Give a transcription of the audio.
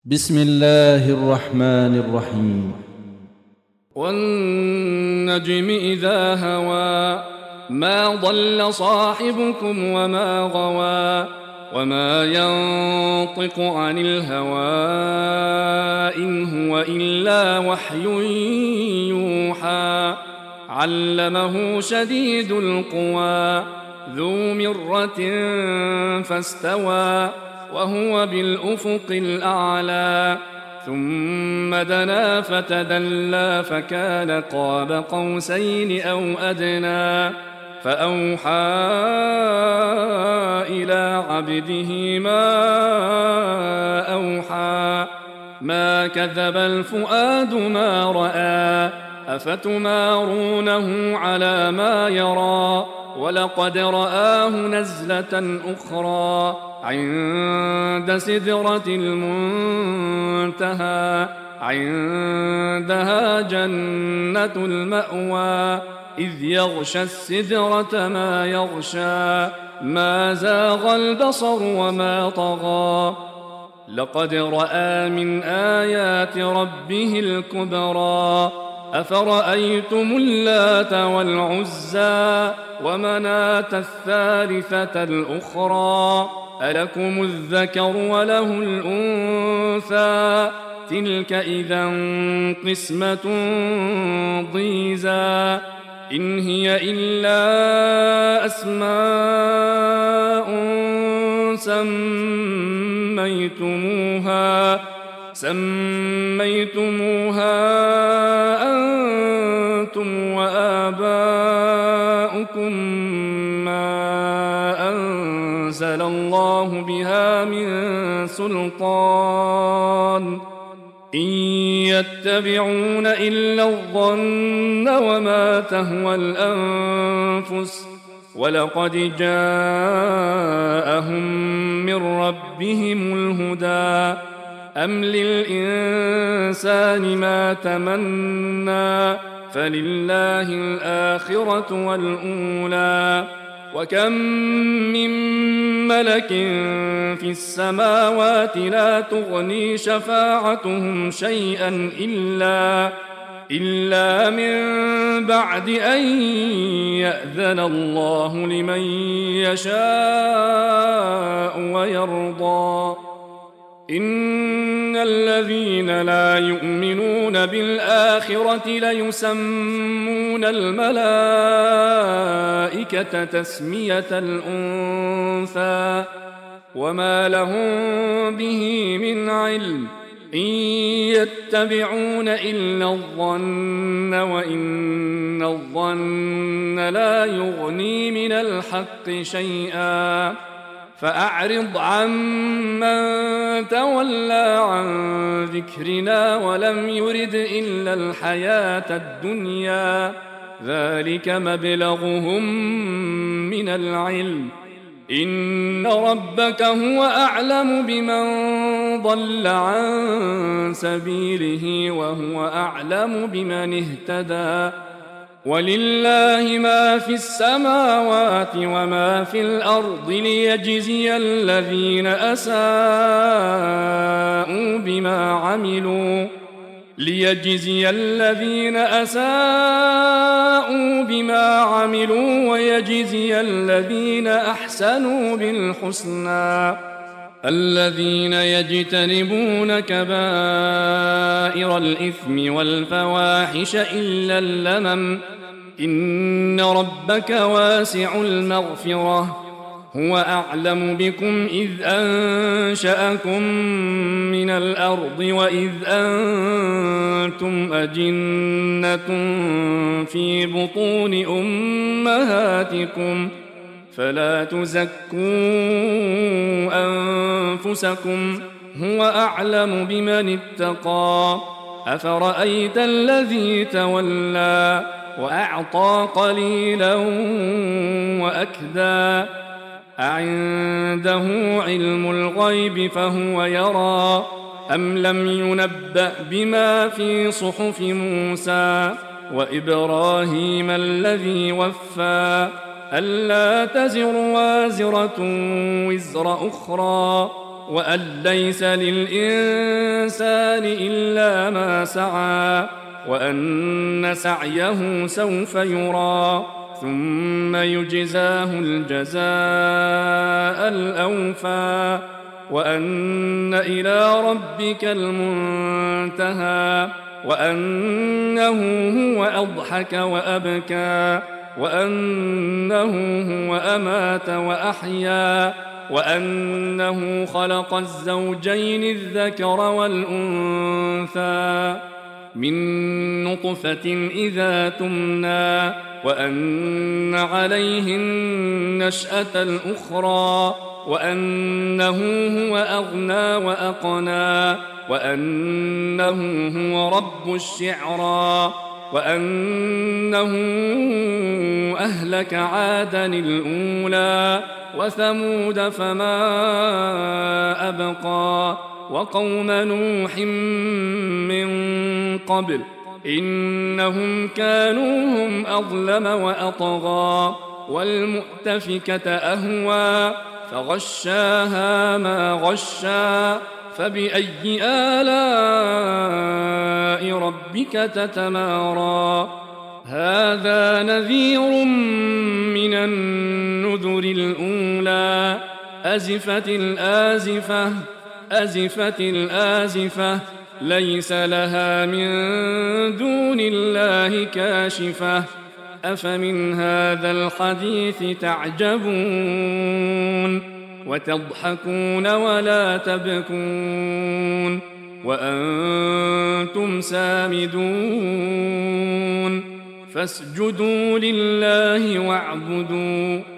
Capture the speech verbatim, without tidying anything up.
بسم الله الرحمن الرحيم. والنجم إذا هوى ما ضل صاحبكم وما غوى وما ينطق عن الهوى إن هو إلا وحي يوحى علمه شديد القوى ذو مرة فاستوى وهو بالأفق الأعلى ثم دنا فتدلى فكان قاب قوسين أو أدنى فأوحى إلى عبده ما أوحى ما كذب الفؤاد ما رأى أفتمارونه على ما يرى ولقد رآه نزلة أخرى عند سدرة المنتهى عندها جنة المأوى إذ يغشى السدرة ما يغشى ما زاغ البصر وما طغى لقد رأى من آيات ربه الكبرى أفرأيتم اللات والعزى ومناة الثالثة الأخرى ألكم الذكر وله الأنثى تلك إذا قسمة ضيزى إن هي إلا أسماء سميتموها سميتموها أنتم وآباؤكم ما أنزل الله بها من سلطان إن يتبعون إلا الظن وما تهوى الأنفس ولقد جاءهم من ربهم الهدى أم للإنسان ما تمنى فلله الآخرة والأولى وكم من ملك في السماوات لا تغني شفاعتهم شيئا إلا إلا من بعد أن يأذن الله لمن يشاء ويرضى إن الذين لا يؤمنون بالآخرة ليسمون الملائكة تسمية الأنثى وما لهم به من علم إن يتبعون إلا الظن وإن الظن لا يغني من الحق شيئا فأعرض عمن تولى عن ذكرنا ولم يرد إلا الحياة الدنيا ذلك مبلغهم من العلم إن ربك هو أعلم بمن ضل عن سبيله وهو أعلم بمن اهتدى ولله ما في السماوات وما في الأرض ليجزي الذين أساءوا بما عملوا ليجزي الذين أساءوا بما عملوا ويجزي الذين أحسنوا بالحسنى الذين يجتنبون كبائر الإثم والفواحش إلا اللمم إن ربك واسع المغفرة هو أعلم بكم إذ أنشأكم من الأرض وإذ أنتم أجنة في بطون أمهاتكم فلا تزكوا أنفسكم هو أعلم بمن اتقى أفرأيت الذي تولى وأعطى قليلا وأكدى أعنده علم الغيب فهو يرى أم لم ينبأ بما في صحف موسى وإبراهيم الذي وفى ألا تزر وازرة وزر أخرى وأن ليس للإنسان إلا ما سعى وأن سعيه سوف يرى ثم يجزاه الجزاء الأوفى وأن إلى ربك المنتهى وأنه هو أضحك وأبكى وأنه هو أمات وأحيا وأنه خلق الزوجين الذكر والأنثى من نطفة إذا تمنى وأن عليه النشأة الأخرى وأنه هو أغنى وأقنى وأنه هو رب الشعرى وأنه أهلك عادا الأولى وثمود فما أبقى وقوم نوح من قبل إنهم كانوا هم أظلم وأطغى والمؤتفكة أهوى فغشاها ما غشى فبأي آلاء ربك تتمارى هذا نذير من النذر الأولى أزفت الآزفة أزفت الآزفة ليس لها من دون الله كاشفة أفمن هذا الحديث تعجبون وتضحكون ولا تبكون وأنتم سامدون فاسجدوا لله واعبدوا